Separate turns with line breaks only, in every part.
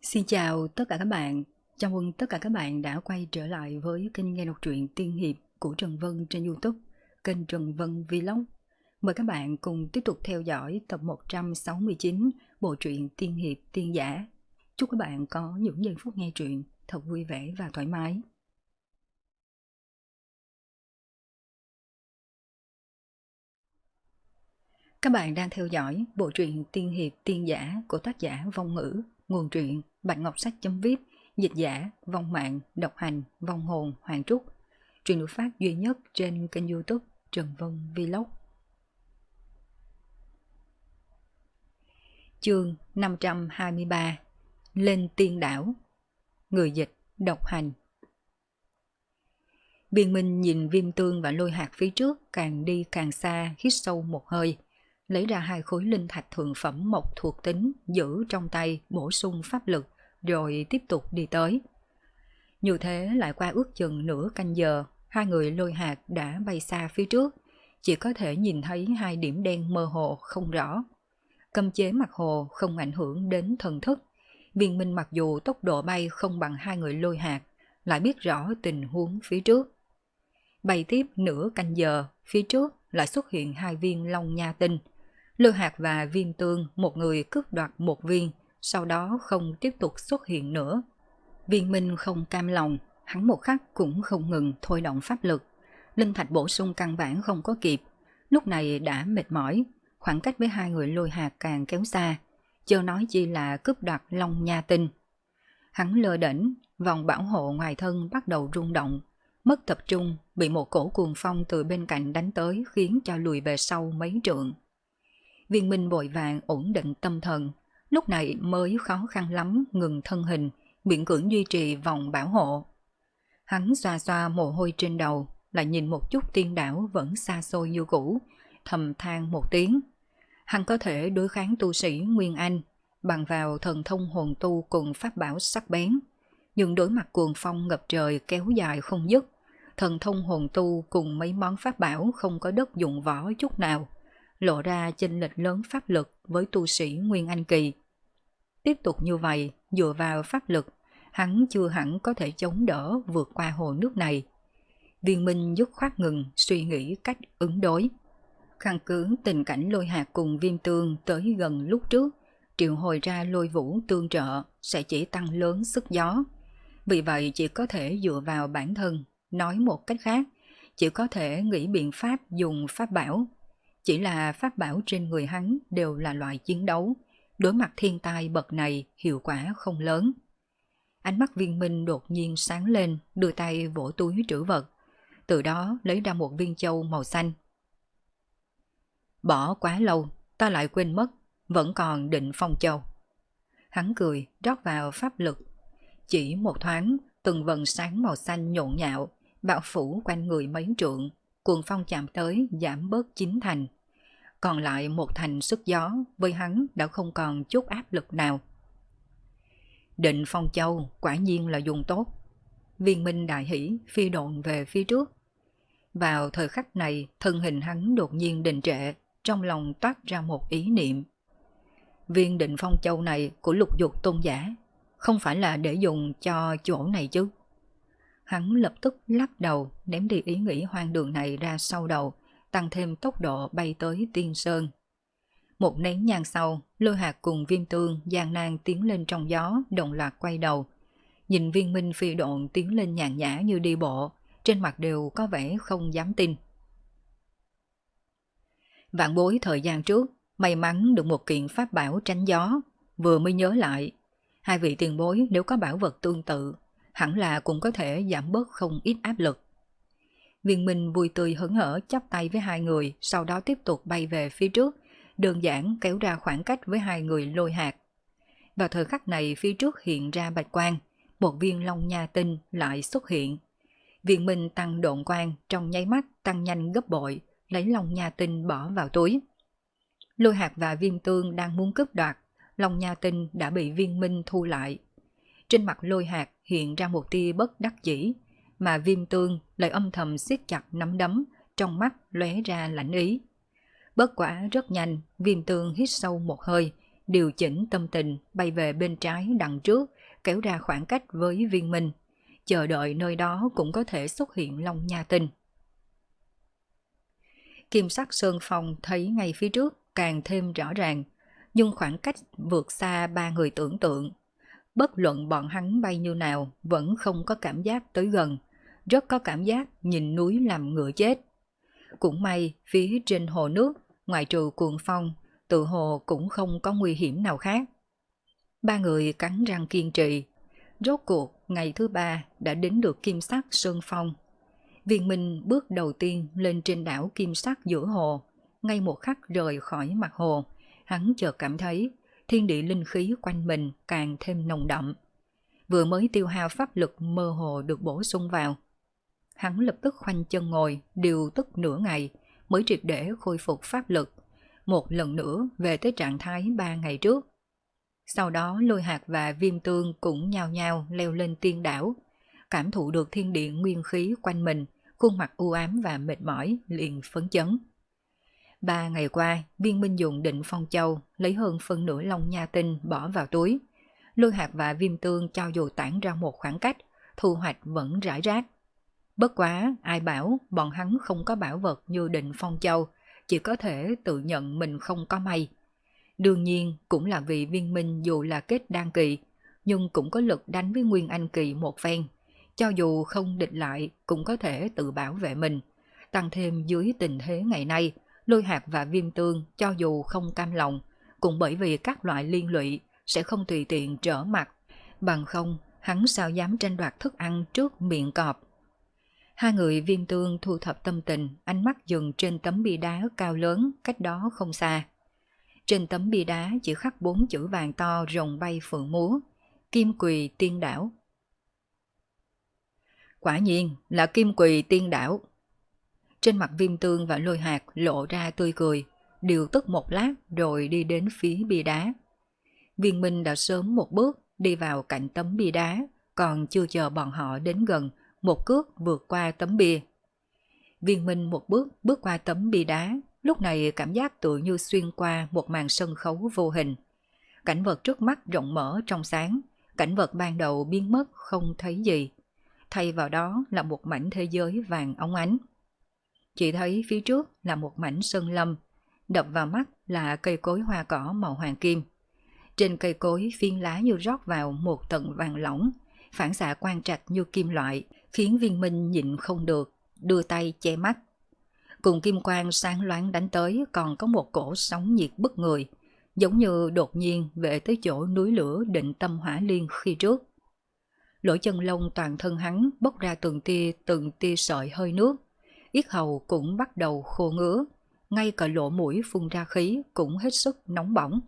Xin chào tất cả các bạn. Chào mừng tất cả các bạn đã quay trở lại với kênh nghe đọc truyện tiên hiệp của Trần Vân trên YouTube, kênh Trần Vân Vlog. Mời các bạn cùng tiếp tục theo dõi tập 169 bộ truyện tiên hiệp tiên giả. Chúc các bạn có những giây phút nghe truyện thật vui vẻ và thoải mái. Các bạn đang theo dõi bộ truyện tiên hiệp tiên giả của tác giả Vong Ngữ, nguồn truyện Bạch Ngọc Sách.vip, dịch giả Vong Mạng, độc hành Vong Hồn Hoàng Trúc. Truyện được phát duy nhất trên kênh YouTube Trần Vân Vlog. Chương 523: Lên tiên đảo. Người dịch độc hành. Biên Minh nhìn Viêm Tương và Lôi Hạt phía trước càng đi càng xa, hít sâu một hơi, lấy ra 2 khối linh thạch thượng phẩm mộc thuộc tính giữ trong tay bổ sung pháp lực, rồi tiếp tục đi tới. Như thế lại qua ước chừng nửa canh giờ, 2 người Lôi Hạt đã bay xa phía trước, chỉ có thể nhìn thấy 2 điểm đen mơ hồ không rõ. Cấm chế mặt hồ không ảnh hưởng đến thần thức. Viên Minh mặc dù tốc độ bay không bằng 2 người Lôi Hạt, lại biết rõ tình huống phía trước. Bay tiếp nửa canh giờ, phía trước lại xuất hiện 2 viên long nha tinh. Lôi Hạt và Viêm Tương một người cướp đoạt 1 viên, sau đó không tiếp tục xuất hiện nữa. Viên Minh không cam lòng, hắn một khắc cũng không ngừng thôi động pháp lực. Linh thạch bổ sung căn bản không có kịp, lúc này đã mệt mỏi, khoảng cách với 2 người Lôi Hạt càng kéo xa, chớ nói chi là cướp đoạt long nha tinh. Hắn lơ đễnh, vòng bảo hộ ngoài thân bắt đầu rung động, mất tập trung, bị một cổ cuồng phong từ bên cạnh đánh tới khiến cho lùi về sau mấy trượng. Viên Minh vội vàng ổn định tâm thần, lúc này mới khó khăn lắm ngừng thân hình, miễn cưỡng duy trì vòng bảo hộ. Hắn xoa xoa mồ hôi trên đầu, lại nhìn một chút tiên đảo vẫn xa xôi như cũ, thầm than một tiếng. Hắn có thể đối kháng tu sĩ Nguyên Anh, bằng vào thần thông hồn tu cùng pháp bảo sắc bén. Nhưng đối mặt cuồng phong ngập trời kéo dài không dứt, thần thông hồn tu cùng mấy món pháp bảo không có đất dụng võ chút nào, lộ ra chênh lệch lớn pháp lực với tu sĩ Nguyên Anh kỳ. Tiếp tục như vậy, dựa vào pháp lực, hắn chưa hẳn có thể chống đỡ vượt qua hồ nước này. Viên Minh dứt khoát ngừng suy nghĩ cách ứng đối. Căn cứ tình cảnh Lôi Hạt cùng Viêm Tương tới gần lúc trước, triệu hồi ra lôi vũ tương trợ sẽ chỉ tăng lớn sức gió. Vì vậy chỉ có thể dựa vào bản thân, nói một cách khác, chỉ có thể nghĩ biện pháp dùng pháp bảo. Chỉ là pháp bảo trên người hắn đều là loại chiến đấu, đối mặt thiên tai bậc này hiệu quả không lớn. Ánh mắt Viên Minh đột nhiên sáng lên, đưa tay vỗ túi trữ vật, từ đó lấy ra một viên châu màu xanh. Bỏ quá lâu, ta lại quên mất, vẫn còn Định Phong Châu. Hắn cười, rót vào pháp lực. Chỉ một thoáng, từng vần sáng màu xanh nhộn nhạo, bao phủ quanh người mấy trượng, cuồng phong chạm tới giảm bớt 9 thành. Còn lại 1 thành sức gió, với hắn đã không còn chút áp lực nào. Định Phong Châu quả nhiên là dùng tốt. Viên Minh đại hỉ phi độn về phía trước. Vào thời khắc này, thân hình hắn đột nhiên đình trệ, trong lòng toát ra một ý niệm. Viên Định Phong Châu này của Lục Dục tôn giả, không phải là để dùng cho chỗ này chứ? Hắn lập tức lắc đầu, ném đi ý nghĩ hoang đường này ra sau đầu, tăng thêm tốc độ bay tới Tiên Sơn. Một nén nhang sau, Lôi Hạt cùng Viêm Tương gian nan tiến lên trong gió, đồng loạt quay đầu. Nhìn Viên Minh phi độn tiến lên nhàn nhã như đi bộ, trên mặt đều có vẻ không dám tin. Vạn bối thời gian trước, may mắn được một kiện pháp bảo tránh gió, vừa mới nhớ lại. 2 vị tiền bối nếu có bảo vật tương tự, hẳn là cũng có thể giảm bớt không ít áp lực. Viên Minh vui tươi hớn hở chắp tay với 2 người, sau đó tiếp tục bay về phía trước, đơn giản kéo ra khoảng cách với 2 người Lôi Hạt. Vào thời khắc này phía trước hiện ra bạch quang, một viên long nha tinh lại xuất hiện. Viên Minh tăng độn quang trong nháy mắt tăng nhanh gấp bội, lấy long nha tinh bỏ vào túi. Lôi Hạt và Viêm Tương đang muốn cướp đoạt, long nha tinh đã bị Viên Minh thu lại. Trên mặt Lôi Hạt hiện ra một tia bất đắc dĩ, mà Viêm Tương lại âm thầm siết chặt nắm đấm, trong mắt lóe ra lãnh ý. Bất quả rất nhanh, Viêm Tương hít sâu một hơi, điều chỉnh tâm tình bay về bên trái đằng trước, kéo ra khoảng cách với Viên Minh, chờ đợi nơi đó cũng có thể xuất hiện Long Nha Tinh. Kim sắc sơn phong thấy ngay phía trước càng thêm rõ ràng, nhưng khoảng cách vượt xa ba người tưởng tượng. Bất luận bọn hắn bay như nào vẫn không có cảm giác tới gần, rất có cảm giác nhìn núi làm ngựa chết. Cũng may phía trên hồ nước, ngoại trừ cuồng phong, tự hồ cũng không có nguy hiểm nào khác. Ba người cắn răng kiên trì. Rốt cuộc ngày thứ ba đã đến được Kim sắc sơn phong. Viên Minh bước đầu tiên lên trên đảo Kim sắc giữa hồ. Ngay một khắc rời khỏi mặt hồ, hắn chợt cảm thấy thiên địa linh khí quanh mình càng thêm nồng đậm. Vừa mới tiêu hao pháp lực mơ hồ được bổ sung vào. Hắn lập tức khoanh chân ngồi, điều tức nửa ngày mới triệt để khôi phục pháp lực, một lần nữa về tới trạng thái 3 ngày trước. Sau đó Lôi Hạt và Viêm Tương cũng nhao nhao leo lên tiên đảo, cảm thụ được thiên địa nguyên khí quanh mình, khuôn mặt u ám và mệt mỏi liền phấn chấn. 3 ngày qua, Viên Minh dùng Định Phong Châu lấy hơn phân nửa Long Nha Tinh bỏ vào túi. Lôi Hạt và Viêm Tương cho dù tản ra một khoảng cách, thu hoạch vẫn rải rác. Bất quá, ai bảo bọn hắn không có bảo vật như Định Phong Châu, chỉ có thể tự nhận mình không có may. Đương nhiên cũng là vì Viên Minh dù là kết đan kỳ, nhưng cũng có lực đánh với Nguyên Anh kỳ một phen. Cho dù không địch lại cũng có thể tự bảo vệ mình. Tăng thêm dưới tình thế ngày nay, Lôi Hạt và Viêm Tương cho dù không cam lòng, cũng bởi vì các loại liên lụy sẽ không tùy tiện trở mặt. Bằng không, hắn sao dám tranh đoạt thức ăn trước miệng cọp. Hai người Viêm Tương thu thập tâm tình, ánh mắt dừng trên tấm bia đá cao lớn cách đó không xa. Trên tấm bia đá chỉ khắc 4 chữ vàng to rồng bay phượng múa, Kim Quỳ Tiên Đảo. Quả nhiên là Kim Quỳ Tiên Đảo. Trên mặt Viêm Tương và Lôi Hạt lộ ra tươi cười, điều tức một lát rồi đi đến phía bia đá. Viên Minh đã sớm một bước đi vào cạnh tấm bia đá, còn chưa chờ bọn họ đến gần, một cước vượt qua tấm bia. Viên Minh một bước bước qua tấm bia đá, lúc này cảm giác tự như xuyên qua một màn sân khấu vô hình. Cảnh vật trước mắt rộng mở trong sáng, cảnh vật ban đầu biến mất không thấy gì. Thay vào đó là một mảnh thế giới vàng óng ánh. Chỉ thấy phía trước là một mảnh sơn lâm, đập vào mắt là cây cối hoa cỏ màu hoàng kim. Trên cây cối phiến lá như rót vào một tầng vàng lỏng, phản xạ quang trạch như kim loại, khiến Viên Minh nhịn không được, đưa tay che mắt. Cùng kim quang sáng loáng đánh tới còn có một cổ sóng nhiệt bức người, giống như đột nhiên về tới chỗ núi lửa Định Tâm Hỏa Liên khi trước. Lỗ chân lông toàn thân hắn bốc ra từng tia sợi hơi nước, yết hầu cũng bắt đầu khô ngứa, ngay cả lỗ mũi phun ra khí cũng hết sức nóng bỏng.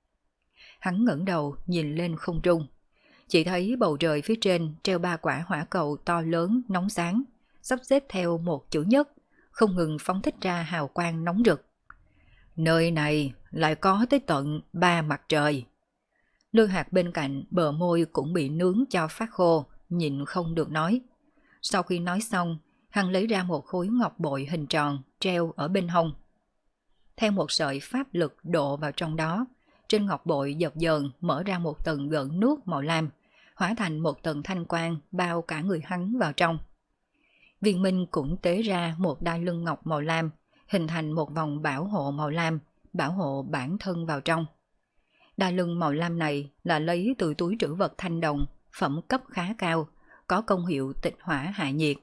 Hắn ngẩng đầu nhìn lên không trung, chỉ thấy bầu trời phía trên treo 3 quả hỏa cầu to lớn nóng sáng, sắp xếp theo một chữ nhất, không ngừng phóng thích ra hào quang nóng rực. Nơi này lại có tới tận 3 mặt trời. Lôi Hạt bên cạnh bờ môi cũng bị nướng cho phát khô, nhịn không được nói. Sau khi nói xong, hắn lấy ra một khối ngọc bội hình tròn treo ở bên hông. Theo một sợi pháp lực độ vào trong đó, trên ngọc bội dập dờn mở ra một tầng gợn nước màu lam, hóa thành một tầng thanh quang bao cả người hắn vào trong. Viên Minh cũng tế ra một đai lưng ngọc màu lam, hình thành một vòng bảo hộ màu lam, bảo hộ bản thân vào trong. Đai lưng màu lam này là lấy từ túi trữ vật thanh đồng, phẩm cấp khá cao, có công hiệu tịch hỏa hạ nhiệt.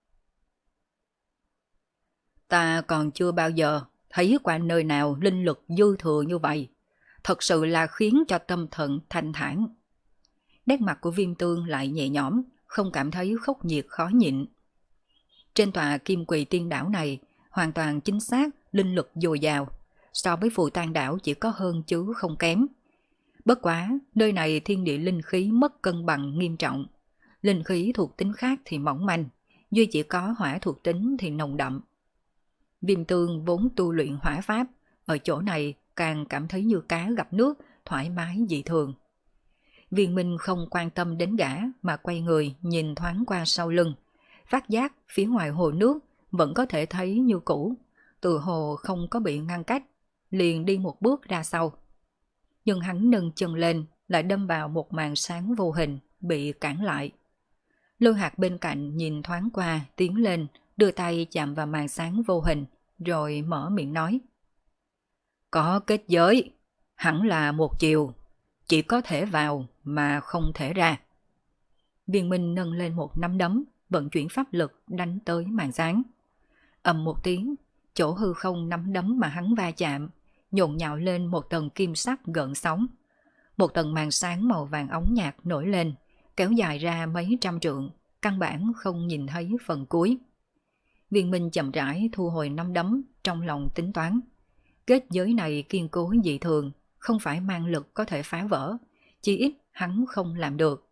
Ta còn chưa bao giờ thấy qua nơi nào linh lực dư thừa như vậy, thật sự là khiến cho tâm thần thanh thản. Nét mặt của Viêm Tương lại nhẹ nhõm, không cảm thấy khốc nhiệt khó nhịn. Trên tòa Kim Quỳ Tiên Đảo này, hoàn toàn chính xác, linh lực dồi dào, so với Phù Tang Đảo chỉ có hơn chứ không kém. Bất quá, nơi này thiên địa linh khí mất cân bằng nghiêm trọng. Linh khí thuộc tính khác thì mỏng manh, duy chỉ có hỏa thuộc tính thì nồng đậm. Viêm Tương vốn tu luyện hỏa pháp, ở chỗ này càng cảm thấy như cá gặp nước, thoải mái dị thường. Viên Minh không quan tâm đến gã mà quay người nhìn thoáng qua sau lưng, phát giác phía ngoài hồ nước vẫn có thể thấy như cũ, từ hồ không có bị ngăn cách, liền đi một bước ra sau. nhưng hắn nâng chân lên lại đâm vào một màn sáng vô hình, bị cản lại. Lôi Hạc bên cạnh nhìn thoáng qua, tiến lên, đưa tay chạm vào màn sáng vô hình, rồi mở miệng nói. Có kết giới, hẳn là một chiều, chỉ có thể vào mà không thể ra. Viên Minh nâng lên một nắm đấm, vận chuyển pháp lực đánh tới màn sáng. Ầm một tiếng, chỗ hư không nắm đấm mà hắn va chạm, nhộn nhạo lên một tầng kim sắc gợn sóng. Một tầng màn sáng màu vàng óng nhạt nổi lên, kéo dài ra mấy trăm trượng, căn bản không nhìn thấy phần cuối. Viên Minh chậm rãi thu hồi nắm đấm, trong lòng tính toán. Kết giới này kiên cố dị thường, không phải mang lực có thể phá vỡ, chỉ ít hắn không làm được.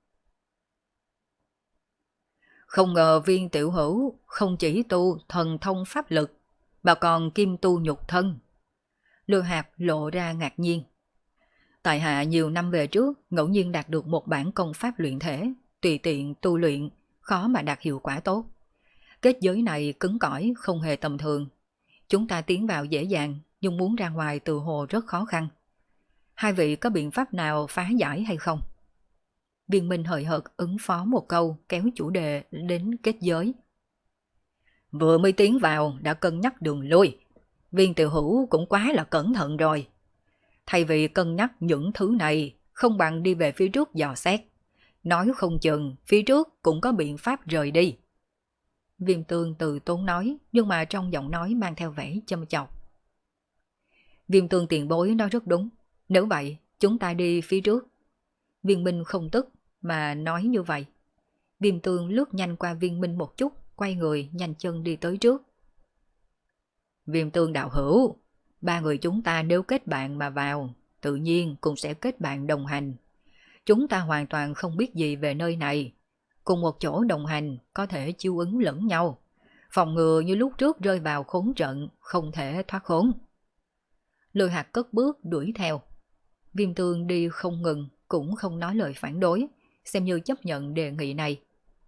Không ngờ Viên tiểu hữu không chỉ tu thần thông pháp lực, mà còn kim tu nhục thân. Lôi Hạc lộ ra ngạc nhiên. Tại hạ nhiều năm về trước ngẫu nhiên đạt được một bản công pháp luyện thể, tùy tiện tu luyện, khó mà đạt hiệu quả tốt. Kết giới này cứng cỏi không hề tầm thường. Chúng ta tiến vào dễ dàng, nhưng muốn ra ngoài từ hồ rất khó khăn. Hai vị có biện pháp nào phá giải hay không? Viên Minh hời hợt ứng phó một câu, kéo chủ đề đến kết giới. Vừa mới tiến vào đã cân nhắc đường lui. Viên tiểu hữu cũng quá là cẩn thận rồi. Thay vì cân nhắc những thứ này, không bằng đi về phía trước dò xét. Nói không chừng, phía trước cũng có biện pháp rời đi. Viêm Tương từ tốn nói, nhưng mà trong giọng nói mang theo vẻ châm chọc. Viêm Tương tiền bối nói rất đúng. Nếu vậy, chúng ta đi phía trước. Viên Minh không tức, mà nói như vậy. Viêm Tương lướt nhanh qua Viên Minh một chút, quay người nhanh chân đi tới trước. Viêm Tương đạo hữu, ba người chúng ta nếu kết bạn mà vào, tự nhiên cũng sẽ kết bạn đồng hành. Chúng ta hoàn toàn không biết gì về nơi này. Cùng một chỗ đồng hành có thể chiêu ứng lẫn nhau. Phòng ngừa như lúc trước rơi vào khốn trận, không thể thoát khốn. Lôi Hạc cất bước đuổi theo. Viêm Tương đi không ngừng, cũng không nói lời phản đối, xem như chấp nhận đề nghị này.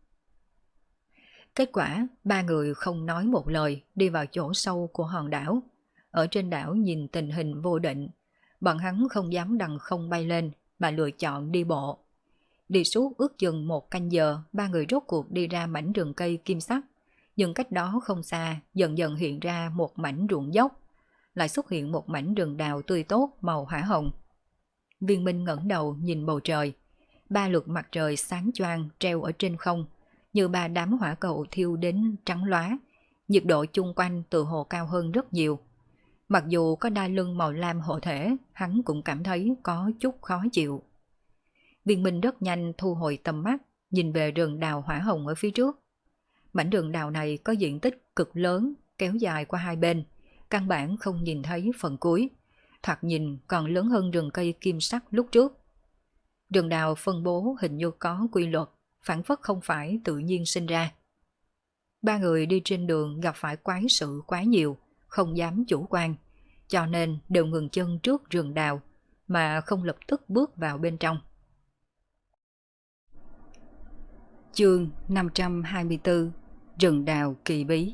Kết quả, ba người không nói một lời đi vào chỗ sâu của hòn đảo. Ở trên đảo nhìn tình hình vô định, bọn hắn không dám đằng không bay lên mà lựa chọn đi bộ. Đi suốt ước chừng một canh giờ, ba người rốt cuộc đi ra mảnh rừng cây kim sắc. Nhưng cách đó không xa, dần dần hiện ra một mảnh ruộng dốc, lại xuất hiện một mảnh rừng đào tươi tốt màu hỏa hồng. Viên Minh ngẩng đầu nhìn bầu trời, ba lượt mặt trời sáng choang treo ở trên không, như ba đám hỏa cầu thiêu đến trắng lóa. Nhiệt độ chung quanh từ hồ cao hơn rất nhiều. Mặc dù có đai lưng màu lam hộ thể, hắn cũng cảm thấy có chút khó chịu. Viên Minh rất nhanh thu hồi tầm mắt, nhìn về rừng đào hỏa hồng ở phía trước. Mảnh rừng đào này có diện tích cực lớn, kéo dài qua hai bên, căn bản không nhìn thấy phần cuối, thoạt nhìn còn lớn hơn rừng cây kim sắc lúc trước. Rừng đào phân bố hình như có quy luật, phản phất không phải tự nhiên sinh ra. Ba người đi trên đường gặp phải quái sự quá nhiều, không dám chủ quan, cho nên đều ngừng chân trước rừng đào, mà không lập tức bước vào bên trong. Chương 524: Rừng đào kỳ bí.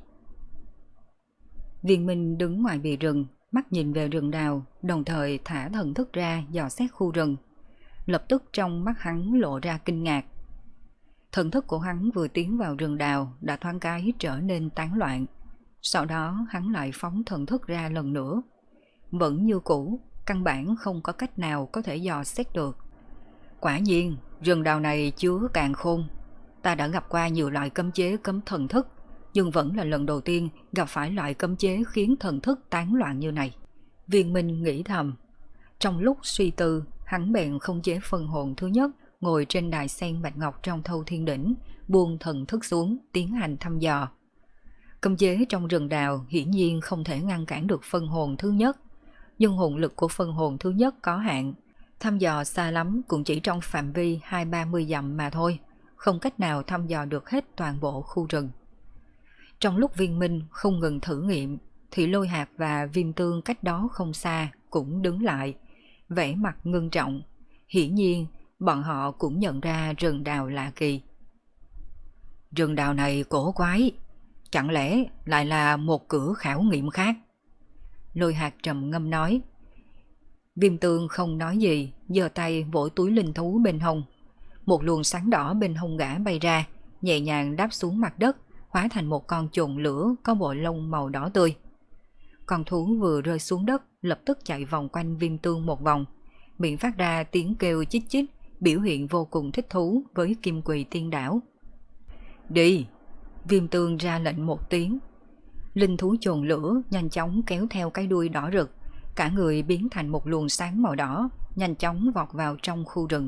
Viên Minh đứng ngoài bìa rừng, mắt nhìn về rừng đào, đồng thời thả thần thức ra dò xét khu rừng. Lập tức trong mắt hắn lộ ra kinh ngạc. Thần thức của hắn vừa tiến vào rừng đào đã thoáng cái trở nên tán loạn. Sau đó hắn lại phóng thần thức ra lần nữa. Vẫn như cũ, căn bản không có cách nào có thể dò xét được. Quả nhiên, rừng đào này chứa càn khôn. Ta đã gặp qua nhiều loại cấm chế cấm thần thức, nhưng vẫn là lần đầu tiên gặp phải loại cấm chế khiến thần thức tán loạn như này. Viên Minh nghĩ thầm. Trong lúc suy tư, hắn bèn không chế phân hồn thứ nhất, ngồi trên đài sen bạch ngọc trong Thâu Thiên Đỉnh, buông thần thức xuống, tiến hành thăm dò. Cấm chế trong rừng đào hiển nhiên không thể ngăn cản được phân hồn thứ nhất, nhưng hồn lực của phân hồn thứ nhất có hạn, thăm dò xa lắm cũng chỉ trong phạm vi 20-30 dặm mà thôi, không cách nào thăm dò được hết toàn bộ khu rừng. Trong lúc Viên Minh không ngừng thử nghiệm, thì Lôi Hạc và Viêm Tương cách đó không xa cũng đứng lại, vẻ mặt ngưng trọng. Hiển nhiên, bọn họ cũng nhận ra rừng đào lạ kỳ. Rừng đào này cổ quái, chẳng lẽ lại là một cửa khảo nghiệm khác? Lôi Hạc trầm ngâm nói. Viêm Tương không nói gì, giơ tay vỗ túi linh thú bên hông. Một luồng sáng đỏ bên hông gã bay ra, nhẹ nhàng đáp xuống mặt đất, hóa thành một con trồn lửa có bộ lông màu đỏ tươi. Con thú vừa rơi xuống đất, lập tức chạy vòng quanh Viêm Tương một vòng, miệng phát ra tiếng kêu chích chích, biểu hiện vô cùng thích thú với Kim Quỳ Tiên Đảo. Đi! Viêm Tương ra lệnh một tiếng. Linh thú trồn lửa nhanh chóng kéo theo cái đuôi đỏ rực, cả người biến thành một luồng sáng màu đỏ, nhanh chóng vọt vào trong khu rừng.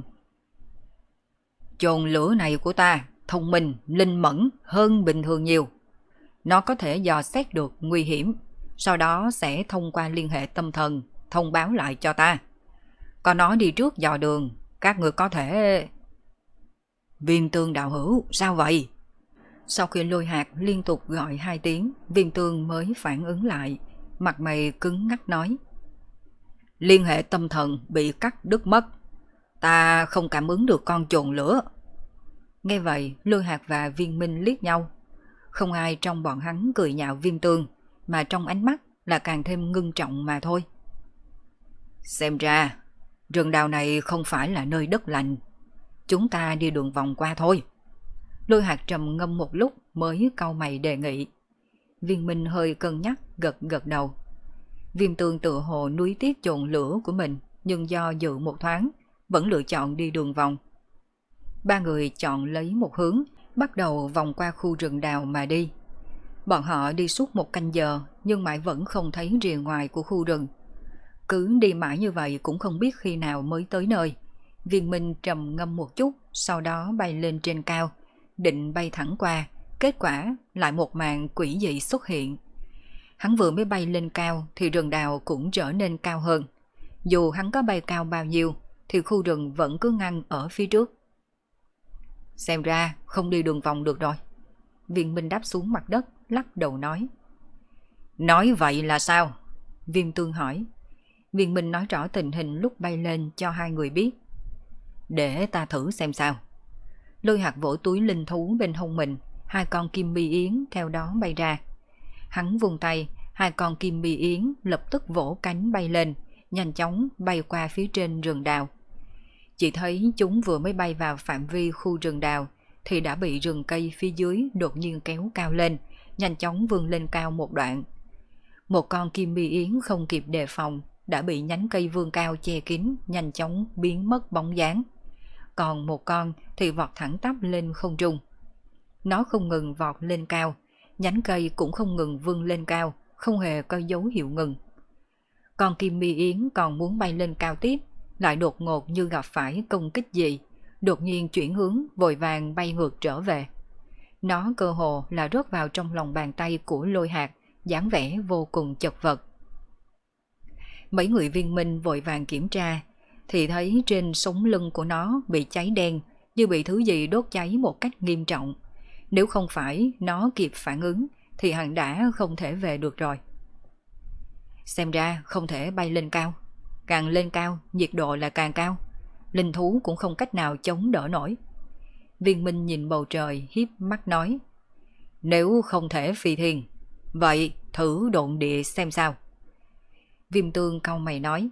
Trồn lửa này của ta thông minh, linh mẫn hơn bình thường nhiều. Nó có thể dò xét được nguy hiểm, sau đó sẽ thông qua liên hệ tâm thần thông báo lại cho ta. Còn nó đi trước dò đường, các người có thể... Viêm Tương đạo hữu, sao vậy? Sau khi Lôi Hạc liên tục gọi 2 tiếng, Viêm Tương mới phản ứng lại, mặt mày cứng ngắc nói. Liên hệ tâm thần bị cắt đứt mất, ta không cảm ứng được con trồn lửa. Nghe vậy, Lôi Hạc và Viên Minh liếc nhau. Không ai trong bọn hắn cười nhạo Viêm Tương, mà trong ánh mắt là càng thêm ngưng trọng mà thôi. Xem ra, rừng đào này không phải là nơi đất lành. Chúng ta đi đường vòng qua thôi. Lôi Hạc trầm ngâm một lúc mới cau mày đề nghị. Viên Minh hơi cân nhắc gật gật đầu. Viêm Tương tự hồ nuối tiếc trồn lửa của mình, nhưng do dự một thoáng, vẫn lựa chọn đi đường vòng. Ba người chọn lấy một hướng, bắt đầu vòng qua khu rừng đào mà đi. Bọn họ đi suốt 1 canh giờ, nhưng mãi vẫn không thấy rìa ngoài của khu rừng. Cứ đi mãi như vậy cũng không biết khi nào mới tới nơi. Viên Minh trầm ngâm một chút, sau đó bay lên trên cao, định bay thẳng qua, kết quả lại một màn quỷ dị xuất hiện. Hắn vừa mới bay lên cao thì rừng đào cũng trở nên cao hơn. Dù hắn có bay cao bao nhiêu thì khu rừng vẫn cứ ngăn ở phía trước. Xem ra không đi đường vòng được rồi. Viên Minh đáp xuống mặt đất, lắc đầu nói. Nói vậy là sao? Viêm Tương hỏi. Viên Minh nói rõ tình hình lúc bay lên cho 2 người biết. Để ta thử xem sao. Lôi Hạc vỗ túi linh thú bên hông mình, 2 con kim mi yến theo đó bay ra. Hắn vung tay, 2 con kim mi yến lập tức vỗ cánh bay lên, nhanh chóng bay qua phía trên rừng đào. Chỉ thấy chúng vừa mới bay vào phạm vi khu rừng đào thì đã bị rừng cây phía dưới đột nhiên kéo cao lên, nhanh chóng vươn lên cao một đoạn. Một con kim mi yến không kịp đề phòng đã bị nhánh cây vươn cao che kín, nhanh chóng biến mất bóng dáng. Còn một con thì vọt thẳng tắp lên không trung. Nó không ngừng vọt lên cao, nhánh cây cũng không ngừng vươn lên cao, không hề có dấu hiệu ngừng. Con kim mi yến còn muốn bay lên cao tiếp, lại đột ngột như gặp phải công kích gì, đột nhiên chuyển hướng vội vàng bay ngược trở về. Nó cơ hồ là rớt vào trong lòng bàn tay của Lôi Hạc, dáng vẻ vô cùng chật vật. Mấy người Viên Minh vội vàng kiểm tra, thì thấy trên sống lưng của nó bị cháy đen, như bị thứ gì đốt cháy một cách nghiêm trọng. Nếu không phải nó kịp phản ứng thì hắn đã không thể về được rồi. Xem ra không thể bay lên cao. Càng lên cao, nhiệt độ là càng cao. Linh thú cũng không cách nào chống đỡ nổi. Viên Minh nhìn bầu trời hiếp mắt nói. Nếu không thể phi thiên, vậy thử độn địa xem sao. Viêm Tương cau mày nói.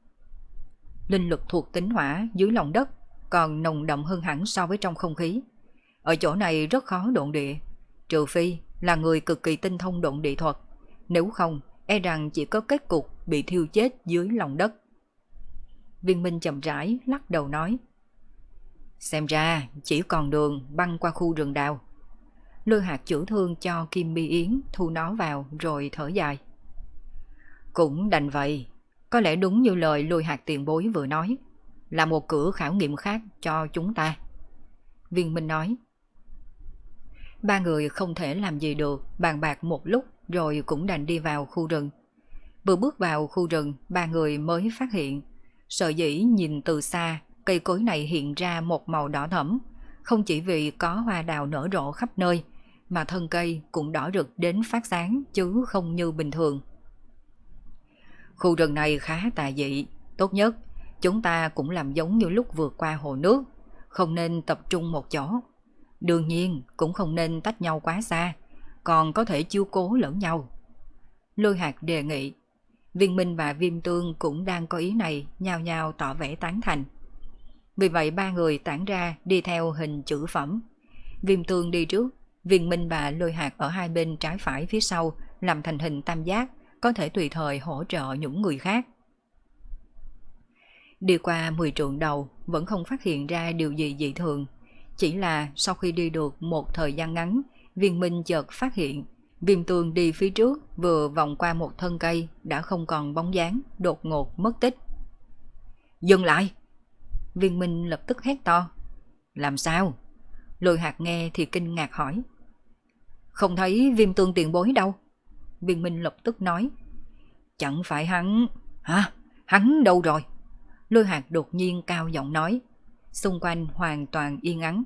Linh lực thuộc tính hỏa dưới lòng đất còn nồng đậm hơn hẳn so với trong không khí. Ở chỗ này rất khó độn địa, trừ phi là người cực kỳ tinh thông độn địa thuật. Nếu không, e rằng chỉ có kết cục bị thiêu chết dưới lòng đất. Viên Minh chậm rãi lắc đầu nói. Xem ra chỉ còn đường băng qua khu rừng đào. Lôi Hạc chữa thương cho Kim Mi Yến, thu nó vào rồi thở dài. Cũng đành vậy, có lẽ đúng như lời Lôi Hạc tiền bối vừa nói, là một cửa khảo nghiệm khác cho chúng ta. Viên Minh nói. 3 người không thể làm gì được, bàn bạc một lúc rồi cũng đành đi vào khu rừng. Vừa bước vào khu rừng, 3 người mới phát hiện, sợ dĩ nhìn từ xa, cây cối này hiện ra một màu đỏ thẫm, không chỉ vì có hoa đào nở rộ khắp nơi, mà thân cây cũng đỏ rực đến phát sáng chứ không như bình thường. Khu rừng này khá tà dị, tốt nhất chúng ta cũng làm giống như lúc vượt qua hồ nước, không nên tập trung một chỗ. Đương nhiên cũng không nên tách nhau quá xa, còn có thể chiếu cố lẫn nhau. Lôi Hạc đề nghị. Viên Minh và Viêm Tương cũng đang có ý này, nhao nhao tỏ vẻ tán thành. Vì vậy ba người tản ra đi theo hình chữ phẩm. Viêm Tương đi trước, Viên Minh và Lôi Hạc ở hai bên trái phải phía sau làm thành hình tam giác, có thể tùy thời hỗ trợ những người khác. Đi qua 10 trượng đầu vẫn không phát hiện ra điều gì dị thường. Chỉ là sau khi đi được một thời gian ngắn, Viên Minh chợt phát hiện Viêm Tương đi phía trước vừa vòng qua một thân cây đã không còn bóng dáng, đột ngột mất tích. Dừng lại! Viên Minh lập tức hét to. Làm sao? Lôi Hạc nghe thì kinh ngạc hỏi. Không thấy Viêm Tương tiền bối đâu. Viên Minh lập tức nói. Chẳng phải hắn... Hả? Hắn đâu rồi? Lôi Hạc đột nhiên cao giọng nói. Xung quanh hoàn toàn yên ắng.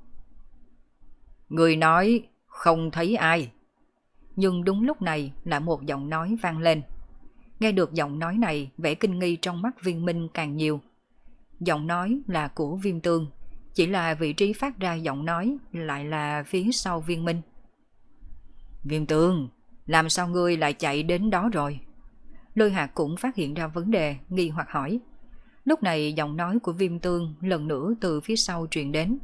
Người nói không thấy ai. Nhưng đúng lúc này là một giọng nói vang lên. Nghe được giọng nói này, vẻ kinh nghi trong mắt Viên Minh càng nhiều. Giọng nói là của Viêm Tương, chỉ là vị trí phát ra giọng nói lại là phía sau Viên Minh. Viêm Tương, làm sao ngươi lại chạy đến đó rồi? Lôi Hạc cũng phát hiện ra vấn đề, nghi hoặc hỏi. Lúc này giọng nói của Viêm Tương lần nữa từ phía sau truyền đến.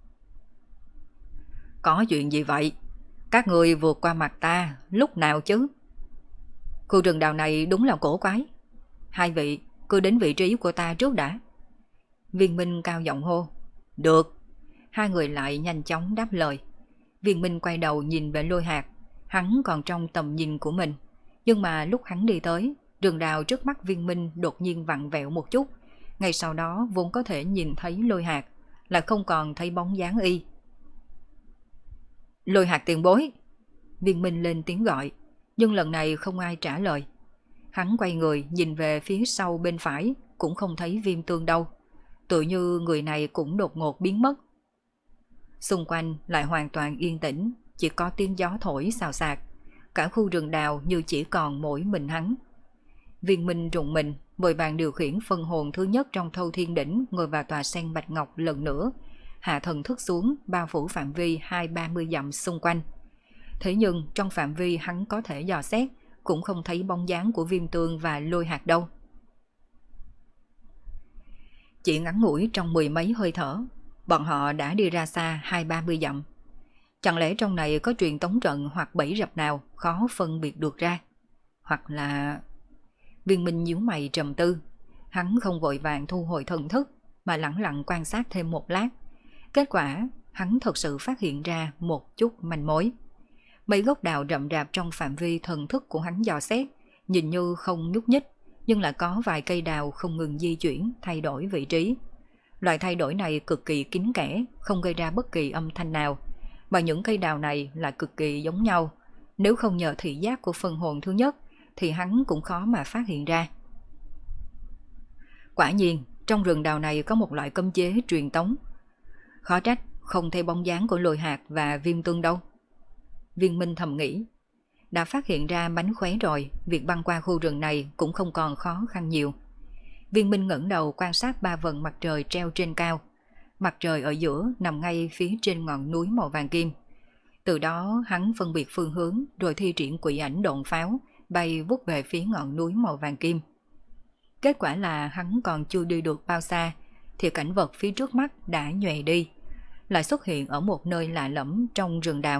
Có chuyện gì vậy? Các người vượt qua mặt ta lúc nào chứ? Khu rừng đào này đúng là cổ quái. Hai vị, cứ đến vị trí của ta trước đã. Viên Minh cao giọng hô. Được. Hai người lại nhanh chóng đáp lời. Viên Minh quay đầu nhìn về Lôi Hạc. Hắn còn trong tầm nhìn của mình. Nhưng mà lúc hắn đi tới, rừng đào trước mắt Viên Minh đột nhiên vặn vẹo một chút. Ngay sau đó vốn có thể nhìn thấy Lôi Hạc, lại không còn thấy bóng dáng y. Lôi Hạc tiền bối! Viên Minh lên tiếng gọi, nhưng lần này không ai trả lời. Hắn quay người nhìn về phía sau bên phải, cũng không thấy Viêm Tương đâu. Tự như người này cũng đột ngột biến mất. Xung quanh lại hoàn toàn yên tĩnh, chỉ có tiếng gió thổi xào xạc. Cả khu rừng đào như chỉ còn mỗi mình hắn. Viên Minh rùng mình, vội vàng điều khiển phân hồn thứ nhất trong Thâu Thiên Đỉnh ngồi vào tòa sen bạch ngọc lần nữa, hạ thần thức xuống bao phủ phạm vi 20-30 dặm xung quanh. Thế nhưng trong phạm vi hắn có thể dò xét, cũng không thấy bóng dáng của Viêm Tương và Lôi Hạc đâu. Chỉ ngắn ngủi trong mười mấy hơi thở, bọn họ đã đi ra xa 20-30 dặm. Chẳng lẽ trong này có truyền tống trận hoặc bẫy rập nào khó phân biệt được ra? Hoặc là... Viên Minh nhíu mày trầm tư. Hắn không vội vàng thu hồi thần thức, mà lẳng lặng quan sát thêm một lát. Kết quả, hắn thật sự phát hiện ra một chút manh mối. Mấy gốc đào rậm rạp trong phạm vi thần thức của hắn dò xét, nhìn như không nhúc nhích, nhưng lại có vài cây đào không ngừng di chuyển, thay đổi vị trí. Loại thay đổi này cực kỳ kín kẽ, không gây ra bất kỳ âm thanh nào, mà những cây đào này lại cực kỳ giống nhau. Nếu không nhờ thị giác của phân hồn thứ nhất, thì hắn cũng khó mà phát hiện ra. Quả nhiên, trong rừng đào này có một loại cấm chế truyền tống. Khó trách không thấy bóng dáng của Lôi Hạc và Viêm Tương đâu. Viên Minh thầm nghĩ. Đã phát hiện ra mánh khóe rồi, việc băng qua khu rừng này cũng không còn khó khăn nhiều. Viên Minh ngẩng đầu quan sát ba vầng mặt trời treo trên cao. Mặt trời ở giữa nằm ngay phía trên ngọn núi màu vàng kim. Từ đó hắn phân biệt phương hướng rồi thi triển quỷ ảnh độn pháo, bay vút về phía ngọn núi màu vàng kim. Kết quả là hắn còn chưa đi được bao xa, thì cảnh vật phía trước mắt đã nhòe đi, lại xuất hiện ở một nơi lạ lẫm trong rừng đào.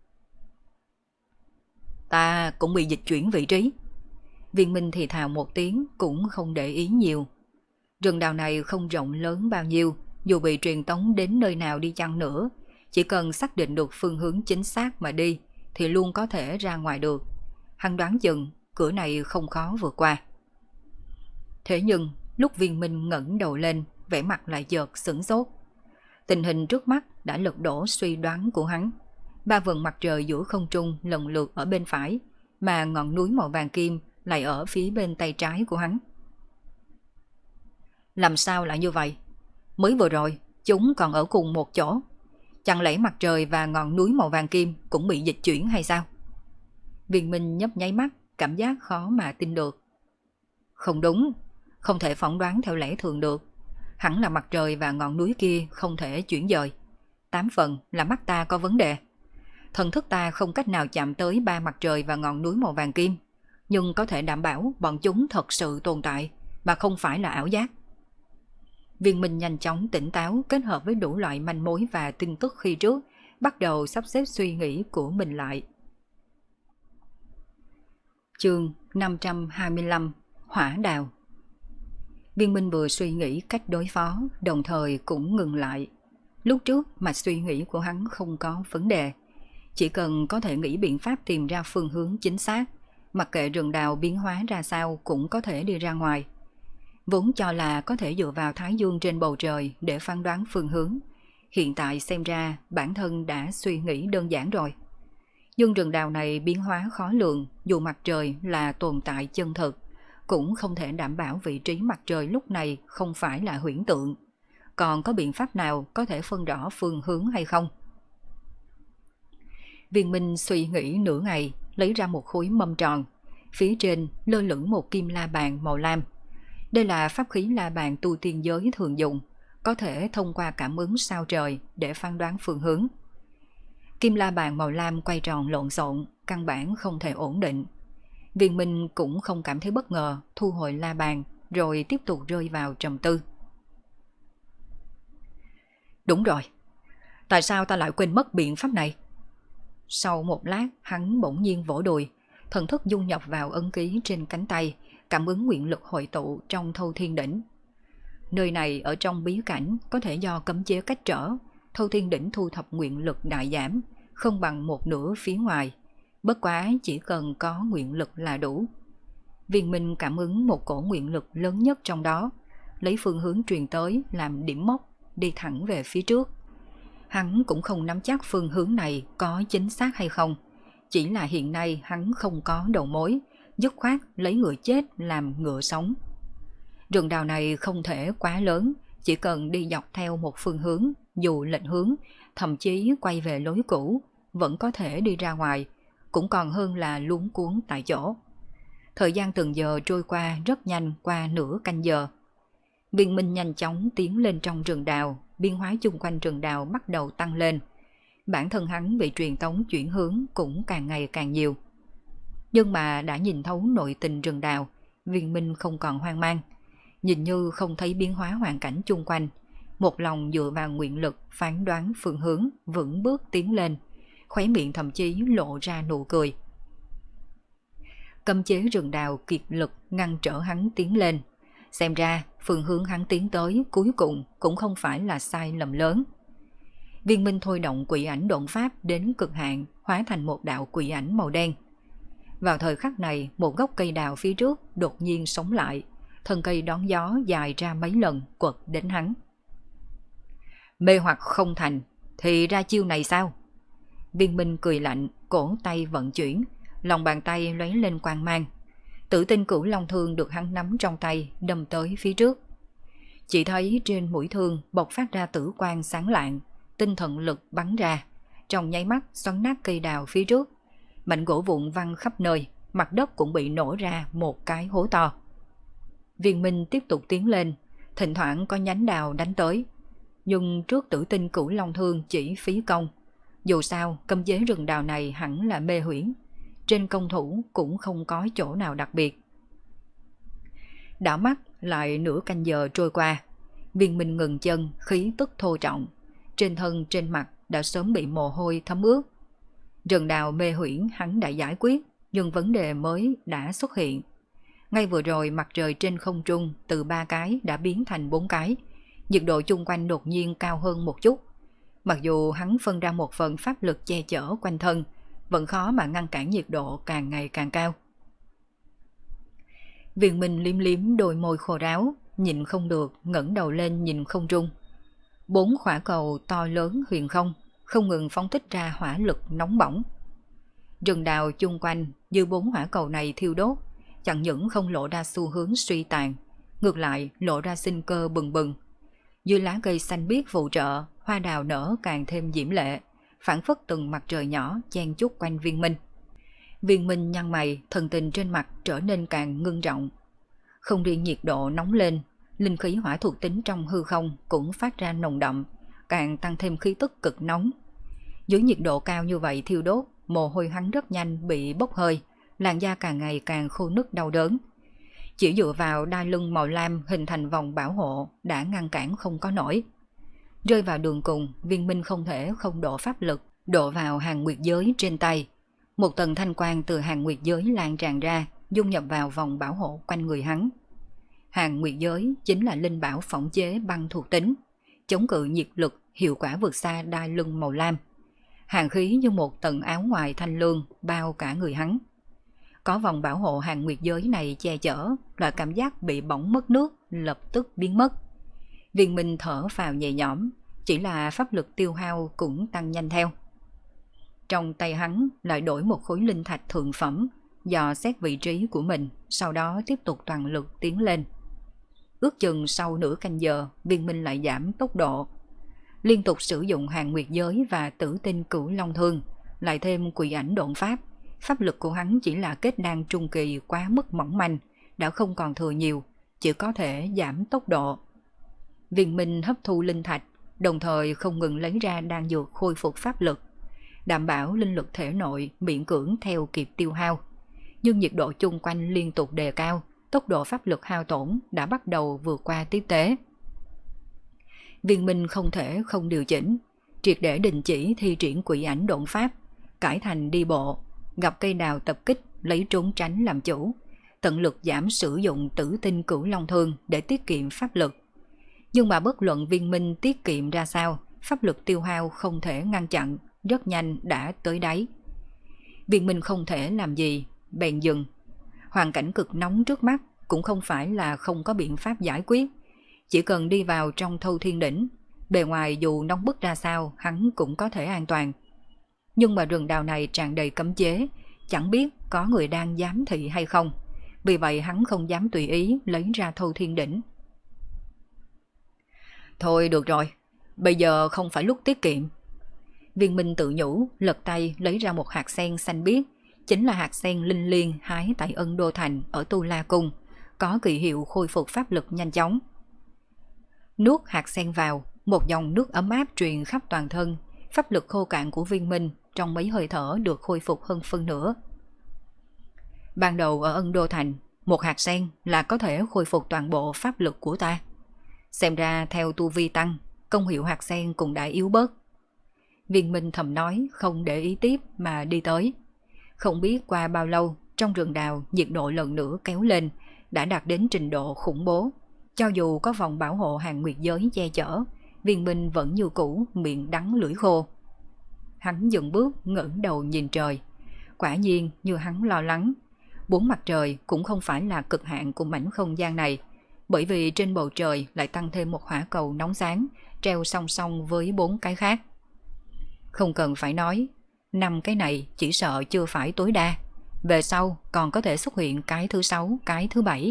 Ta cũng bị dịch chuyển vị trí. Viên Minh thì thào một tiếng, cũng không để ý nhiều. Rừng đào này không rộng lớn bao nhiêu, dù bị truyền tống đến nơi nào đi chăng nữa, chỉ cần xác định được phương hướng chính xác mà đi, thì luôn có thể ra ngoài được. Hắn đoán chừng cửa này không khó vượt qua. Thế nhưng lúc Viên Minh ngẩng đầu lên, vẻ mặt lại chợt sửng sốt. Tình hình trước mắt đã lật đổ suy đoán của hắn. Ba vầng mặt trời giữa không trung lần lượt ở bên phải, mà ngọn núi màu vàng kim lại ở phía bên tay trái của hắn. Làm sao lại như vậy? Mới vừa rồi chúng còn ở cùng một chỗ. Chẳng lẽ mặt trời và ngọn núi màu vàng kim cũng bị dịch chuyển hay sao? Viên Minh nhấp nháy mắt, cảm giác khó mà tin được. Không đúng, không thể phỏng đoán theo lẽ thường được. Hẳn là mặt trời và ngọn núi kia không thể chuyển dời. 8 phần là mắt ta có vấn đề. Thần thức ta không cách nào chạm tới ba mặt trời và ngọn núi màu vàng kim. nhưng có thể đảm bảo bọn chúng thật sự tồn tại, mà không phải là ảo giác. Viên Minh nhanh chóng tỉnh táo kết hợp với đủ loại manh mối và tin tức khi trước, bắt đầu sắp xếp suy nghĩ của mình lại. Chương 525 Hỏa đào. Viên Minh vừa suy nghĩ cách đối phó, đồng thời cũng ngừng lại. Lúc trước mà suy nghĩ của hắn không có vấn đề, chỉ cần có thể nghĩ biện pháp tìm ra phương hướng chính xác, mặc kệ rừng đào biến hóa ra sao cũng có thể đi ra ngoài. Vốn cho là có thể dựa vào thái dương trên bầu trời để phán đoán phương hướng, hiện tại xem ra bản thân đã suy nghĩ đơn giản rồi. Nhưng rừng đào này biến hóa khó lường, dù mặt trời là tồn tại chân thực, cũng không thể đảm bảo vị trí mặt trời lúc này không phải là huyễn tượng. Còn có biện pháp nào có thể phân rõ phương hướng hay không? Viên Minh suy nghĩ nửa ngày, lấy ra một khối mâm tròn. Phía trên lơ lửng một kim la bàn màu lam. Đây là pháp khí la bàn tu tiên giới thường dùng, có thể thông qua cảm ứng sao trời để phán đoán phương hướng. Kim la bàn màu lam quay tròn lộn xộn, căn bản không thể ổn định. Viên Minh cũng không cảm thấy bất ngờ, thu hồi la bàn, rồi tiếp tục rơi vào trầm tư. Đúng rồi, tại sao ta lại quên mất biện pháp này? Sau một lát, hắn bỗng nhiên vỗ đùi, thần thức dung nhập vào ấn ký trên cánh tay, cảm ứng nguyện lực hội tụ trong Thâu Thiên Đỉnh. Nơi này ở trong bí cảnh có thể do cấm chế cách trở, Thâu Thiên Đỉnh thu thập nguyện lực đại giảm, không bằng một nửa phía ngoài. Bất quá chỉ cần có nguyện lực là đủ. Viên Minh cảm ứng một cổ nguyện lực lớn nhất trong đó, lấy phương hướng truyền tới làm điểm mốc, đi thẳng về phía trước. Hắn cũng không nắm chắc phương hướng này có chính xác hay không, chỉ là hiện nay hắn không có đầu mối, dứt khoát lấy ngựa chết làm ngựa sống. Rừng đào này không thể quá lớn, chỉ cần đi dọc theo một phương hướng, dù lệch hướng, thậm chí quay về lối cũ, vẫn có thể đi ra ngoài, cũng còn hơn là luống cuống tại chỗ. Thời gian từng giờ trôi qua rất nhanh, qua nửa canh giờ. Viên Minh nhanh chóng tiến lên trong rừng đào, biên hóa chung quanh rừng đào bắt đầu tăng lên. Bản thân hắn bị truyền tống chuyển hướng cũng càng ngày càng nhiều. Nhưng mà đã nhìn thấu nội tình rừng đào, Viên Minh không còn hoang mang. Nhìn như không thấy biến hóa hoàn cảnh chung quanh, một lòng dựa vào nguyện lực phán đoán phương hướng, vững bước tiến lên, khóe miệng thậm chí lộ ra nụ cười. Cấm chế rừng đào kiệt lực ngăn trở hắn tiến lên. Xem ra phương hướng hắn tiến tới cuối cùng cũng không phải là sai lầm lớn. Viên Minh thôi động quỷ ảnh độn pháp đến cực hạn, hóa thành một đạo quỷ ảnh màu đen. Vào thời khắc này, một gốc cây đào phía trước đột nhiên sống lại, thân cây đón gió dài ra mấy lần quật đến hắn. Mê hoặc không thành, thì ra chiêu này sao? Viên Minh cười lạnh, cổ tay vận chuyển, lòng bàn tay lóe lên quang mang. Tử tinh cửu long thương được hắn nắm trong tay, đâm tới phía trước. Chỉ thấy trên mũi thương bộc phát ra tử quang sáng lạng, tinh thần lực bắn ra, trong nháy mắt xoắn nát cây đào phía trước. Mảnh gỗ vụn văng khắp nơi, mặt đất cũng bị nổ ra một cái hố to. Viên Minh tiếp tục tiến lên, thỉnh thoảng có nhánh đào đánh tới. Nhưng trước tử tinh cửu long thương chỉ phí công. Dù sao, cấm chế rừng đào này hẳn là mê huyễn. Trên công thủ cũng không có chỗ nào đặc biệt. Đảo mắt lại nửa canh giờ trôi qua. Viên Minh ngừng chân, khí tức thô trọng. Trên thân trên mặt đã sớm bị mồ hôi thấm ướt. Rừng đào mê huyễn hắn đã giải quyết, nhưng vấn đề mới đã xuất hiện. Ngay vừa rồi mặt trời trên không trung từ 3 cái đã biến thành 4 cái. Nhiệt độ chung quanh đột nhiên cao hơn một chút. Mặc dù hắn phân ra một phần pháp lực che chở quanh thân, vẫn khó mà ngăn cản nhiệt độ càng ngày càng cao. Viên Minh liếm liếm đôi môi khô ráo, nhìn không được, ngẩng đầu lên nhìn không trung. 4 quả cầu to lớn huyền không ngừng phóng thích ra hỏa lực nóng bỏng. Rừng đào chung quanh như 4 hỏa cầu này thiêu đốt, chẳng những không lộ ra xu hướng suy tàn, ngược lại lộ ra sinh cơ bừng bừng. Dưới lá cây xanh biếc phụ trợ, hoa đào nở càng thêm diễm lệ, phản phất từng mặt trời nhỏ chen chúc quanh Viên Minh. Viên Minh nhăn mày, thần tình trên mặt trở nên càng ngưng trọng. Không riêng nhiệt độ nóng lên, linh khí hỏa thuộc tính trong hư không cũng phát ra nồng đậm, càng tăng thêm khí tức cực nóng. Dưới nhiệt độ cao như vậy thiêu đốt, mồ hôi hắn rất nhanh bị bốc hơi, làn da càng ngày càng khô nứt đau đớn. Chỉ dựa vào đai lưng màu lam hình thành vòng bảo hộ đã ngăn cản không có nổi. Rơi vào đường cùng, Viên Minh không thể không đổ pháp lực, đổ vào hàng nguyệt giới trên tay. Một tầng thanh quang từ hàng nguyệt giới lan tràn ra, dung nhập vào vòng bảo hộ quanh người hắn. Hàng nguyệt giới chính là linh bảo phỏng chế băng thuộc tính, chống cự nhiệt lực, hiệu quả vượt xa đai lưng màu lam. Hàng khí như một tầng áo ngoài thanh lương bao cả người hắn. Có vòng bảo hộ hàng nguyệt giới này che chở, loại cảm giác bị bỏng mất nước lập tức biến mất. Viên Minh thở vào nhẹ nhõm, chỉ là pháp lực tiêu hao cũng tăng nhanh theo. Trong tay hắn lại đổi một khối linh thạch thượng phẩm, dò xét vị trí của mình, sau đó tiếp tục toàn lực tiến lên. Ước chừng sau nửa canh giờ, Viên Minh lại giảm tốc độ. Liên tục sử dụng hàng nguyệt giới và tử tinh cửu long thương, lại thêm quỷ ảnh độn pháp. Pháp lực của hắn chỉ là kết đan trung kỳ quá mức mỏng manh, đã không còn thừa nhiều, chỉ có thể giảm tốc độ. Viên Minh hấp thu linh thạch, đồng thời không ngừng lấy ra đan dược khôi phục pháp lực, đảm bảo linh lực thể nội miễn cưỡng theo kịp tiêu hao. Nhưng nhiệt độ chung quanh liên tục đề cao, tốc độ pháp lực hao tổn đã bắt đầu vượt qua tiếp tế. Viên Minh không thể không điều chỉnh, triệt để đình chỉ thi triển quỷ ảnh độn pháp, cải thành đi bộ, gặp cây đào tập kích lấy trốn tránh làm chủ, tận lực giảm sử dụng tử tinh cửu long thương để tiết kiệm pháp lực. Nhưng mà bất luận Viên Minh tiết kiệm ra sao, pháp lực tiêu hao không thể ngăn chặn, rất nhanh đã tới đáy. Viên Minh không thể làm gì, bèn dừng. Hoàn cảnh cực nóng trước mắt cũng không phải là không có biện pháp giải quyết. Chỉ cần đi vào trong Thâu Thiên Đỉnh, bề ngoài dù nóng bức ra sao hắn cũng có thể an toàn. Nhưng mà rừng đào này tràn đầy cấm chế, chẳng biết có người đang giám thị hay không. Vì vậy hắn không dám tùy ý lấy ra Thâu Thiên Đỉnh. Thôi được rồi, bây giờ không phải lúc tiết kiệm. Viên Minh tự nhủ, lật tay lấy ra một hạt sen xanh biếc, chính là hạt sen linh liên hái tại Ân Đô Thành ở Tu La Cung, có kỳ hiệu khôi phục pháp lực nhanh chóng. Nuốt hạt sen vào, một dòng nước ấm áp truyền khắp toàn thân, pháp lực khô cạn của Viên Minh trong mấy hơi thở được khôi phục hơn phân nửa. Ban đầu ở Ân Đô Thành, một hạt sen là có thể khôi phục toàn bộ pháp lực của ta. Xem ra theo tu vi tăng, công hiệu hạt sen cũng đã yếu bớt. Viên Minh thầm nói, không để ý tiếp mà đi tới. Không biết qua bao lâu, trong rừng đào nhiệt độ lần nữa kéo lên, đã đạt đến trình độ khủng bố. Cho dù có vòng bảo hộ hàng nguyệt giới che chở, Viên Minh vẫn như cũ miệng đắng lưỡi khô. Hắn dừng bước ngẩng đầu nhìn trời. Quả nhiên như hắn lo lắng, 4 mặt trời cũng không phải là cực hạn của mảnh không gian này, bởi vì trên bầu trời lại tăng thêm một hỏa cầu nóng sáng treo song song với 4 cái khác. Không cần phải nói, 5 cái này chỉ sợ chưa phải tối đa, về sau còn có thể xuất hiện cái thứ 6, cái thứ 7.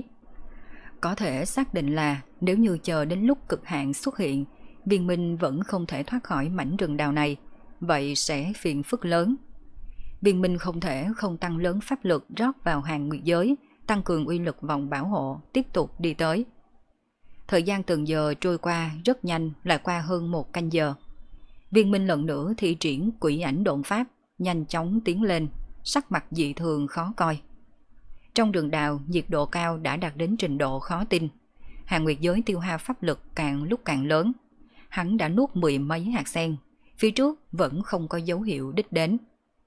Có thể xác định là nếu như chờ đến lúc cực hạn xuất hiện, Viên Minh vẫn không thể thoát khỏi mảnh rừng đào này, vậy sẽ phiền phức lớn. Viên Minh không thể không tăng lớn pháp lực rót vào hàng nguyệt giới, tăng cường uy lực vòng bảo hộ, tiếp tục đi tới. Thời gian từng giờ trôi qua rất nhanh, lại qua hơn 1 canh giờ. Viên Minh lần nữa thi triển quỷ ảnh độn pháp, nhanh chóng tiến lên, sắc mặt dị thường khó coi. Trong rừng đào, nhiệt độ cao đã đạt đến trình độ khó tin. Hàng nguyệt giới tiêu hao pháp lực càng lúc càng lớn. Hắn đã nuốt 10 mấy hạt sen, phía trước vẫn không có dấu hiệu đích đến.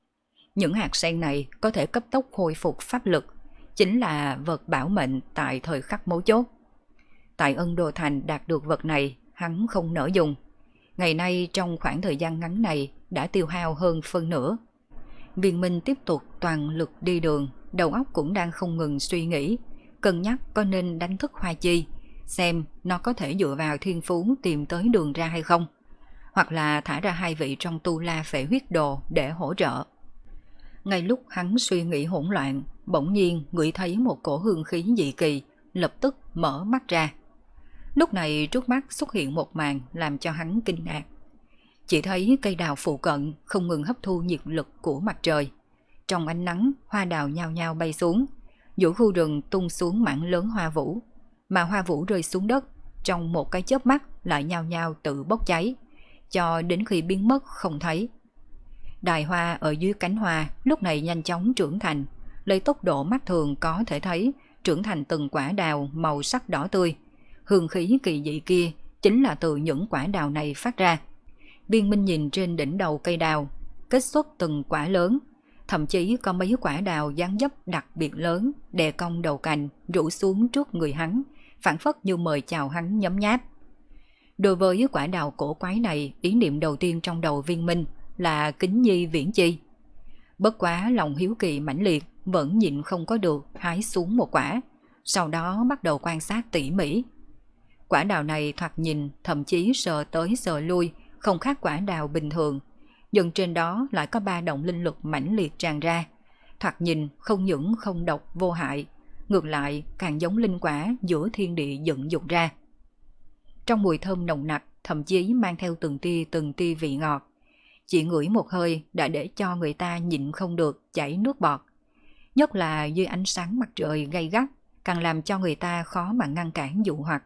Những hạt sen này có thể cấp tốc hồi phục pháp lực, chính là vật bảo mệnh tại thời khắc mấu chốt. Tại Ân Đô Thành đạt được vật này, hắn không nỡ dùng. Ngày nay trong khoảng thời gian ngắn này đã tiêu hao hơn phân nửa. Viên Minh tiếp tục toàn lực đi đường, đầu óc cũng đang không ngừng suy nghĩ, cân nhắc có nên đánh thức Hoa Chi, xem nó có thể dựa vào thiên phú tìm tới đường ra hay không, hoặc là thả ra 2 vị trong Tu La Phệ Huyết Đồ để hỗ trợ. Ngay lúc hắn suy nghĩ hỗn loạn, bỗng nhiên ngửi thấy một cổ hương khí dị kỳ, lập tức mở mắt ra. Lúc này trước mắt xuất hiện một màn làm cho hắn kinh ngạc. Chỉ thấy cây đào phụ cận không ngừng hấp thu nhiệt lực của mặt trời. Trong ánh nắng, hoa đào nhao nhao bay xuống, giữa khu rừng tung xuống mảng lớn hoa vũ. Mà hoa vũ rơi xuống đất, trong một cái chớp mắt lại nhao nhao tự bốc cháy, cho đến khi biến mất không thấy. Đài hoa ở dưới cánh hoa lúc này nhanh chóng trưởng thành, lấy tốc độ mắt thường có thể thấy trưởng thành từng quả đào màu sắc đỏ tươi. Hương khí kỳ dị kia chính là từ những quả đào này phát ra. Viên Minh nhìn trên đỉnh đầu cây đào, kết xuất từng quả lớn, thậm chí có mấy quả đào dáng dấp đặc biệt lớn, đè cong đầu cành, rủ xuống trước người hắn, phảng phất như mời chào hắn nhấm nháp. Đối với quả đào cổ quái này, ý niệm đầu tiên trong đầu Viên Minh là kính nhi viễn chi. Bất quá lòng hiếu kỳ mãnh liệt, vẫn nhịn không có được hái xuống một quả, sau đó bắt đầu quan sát tỉ mỉ. Quả đào này thoạt nhìn, thậm chí sờ tới sờ lui, không khác quả đào bình thường, nhưng trên đó lại có ba động linh lực mãnh liệt tràn ra. Thoạt nhìn không những không độc vô hại, ngược lại càng giống linh quả giữa thiên địa dựng dục ra. Trong mùi thơm nồng nặc, thậm chí mang theo từng tia vị ngọt. Chỉ ngửi một hơi đã để cho người ta nhịn không được chảy nước bọt. Nhất là dưới ánh sáng mặt trời gay gắt, càng làm cho người ta khó mà ngăn cản dụ hoặc.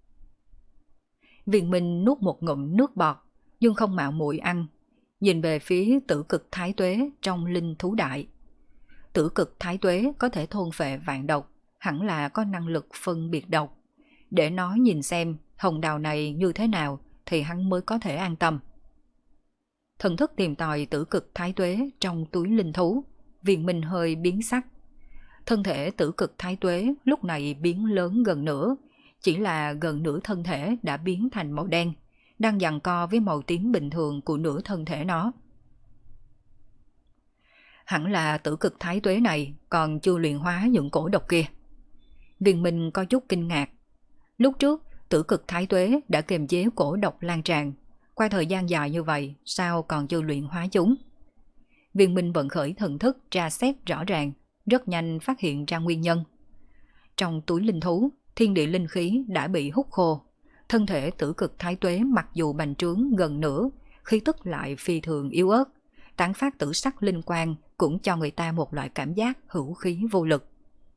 Viên Minh nuốt một ngụm nước bọt, nhưng không mạo muội ăn, nhìn về phía Tử Cực Thái Tuế trong linh thú đại. Tử Cực Thái Tuế có thể thôn phệ vạn độc, hẳn là có năng lực phân biệt độc. Để nó nhìn xem hồng đào này như thế nào thì hắn mới có thể an tâm. Thần thức tìm tòi Tử Cực Thái Tuế trong túi linh thú, Viên Minh hơi biến sắc. Thân thể Tử Cực Thái Tuế lúc này biến lớn gần nửa, chỉ là gần nửa thân thể đã biến thành màu đen, đang giằng co với màu tím bình thường của nửa thân thể nó. Hẳn là Tử Cực Thái Tuế này còn chưa luyện hóa những cổ độc kia. Viên Minh có chút kinh ngạc. Lúc trước, Tử Cực Thái Tuế đã kiềm chế cổ độc lan tràn, qua thời gian dài như vậy sao còn chưa luyện hóa chúng. Viên Minh vận khởi thần thức tra xét rõ ràng, rất nhanh phát hiện ra nguyên nhân. Trong túi linh thú, thiên địa linh khí đã bị hút khô. Thân thể Tử Cực Thái Tuế mặc dù bành trướng gần nửa, khí tức lại phi thường yếu ớt, tán phát tử sắc linh quang cũng cho người ta một loại cảm giác hữu khí vô lực.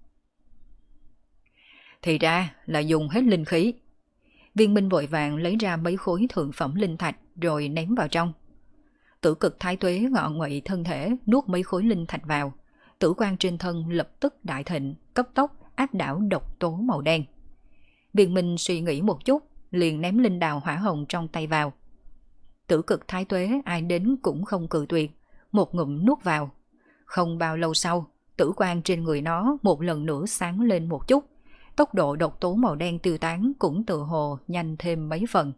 Thì ra là dùng hết linh khí. Viên Minh vội vàng lấy ra mấy khối thượng phẩm linh thạch rồi ném vào trong. Tử Cực Thái Tuế ngọ nguậy thân thể nuốt mấy khối linh thạch vào, tử quang trên thân lập tức đại thịnh, cấp tốc áp đảo độc tố màu đen. Viên Minh suy nghĩ một chút, liền ném linh đào hỏa hồng trong tay vào. Tử Cực Thái Tuế ai đến cũng không cự tuyệt, một ngụm nuốt vào. Không bao lâu sau, tử quang trên người nó một lần nữa sáng lên một chút, tốc độ độc tố màu đen tiêu tán cũng tự hồ nhanh thêm mấy phần.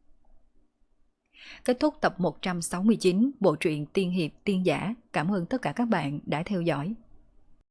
Kết thúc tập 169 bộ truyện Tiên Hiệp Tiên Giả. Cảm ơn tất cả các bạn đã theo dõi.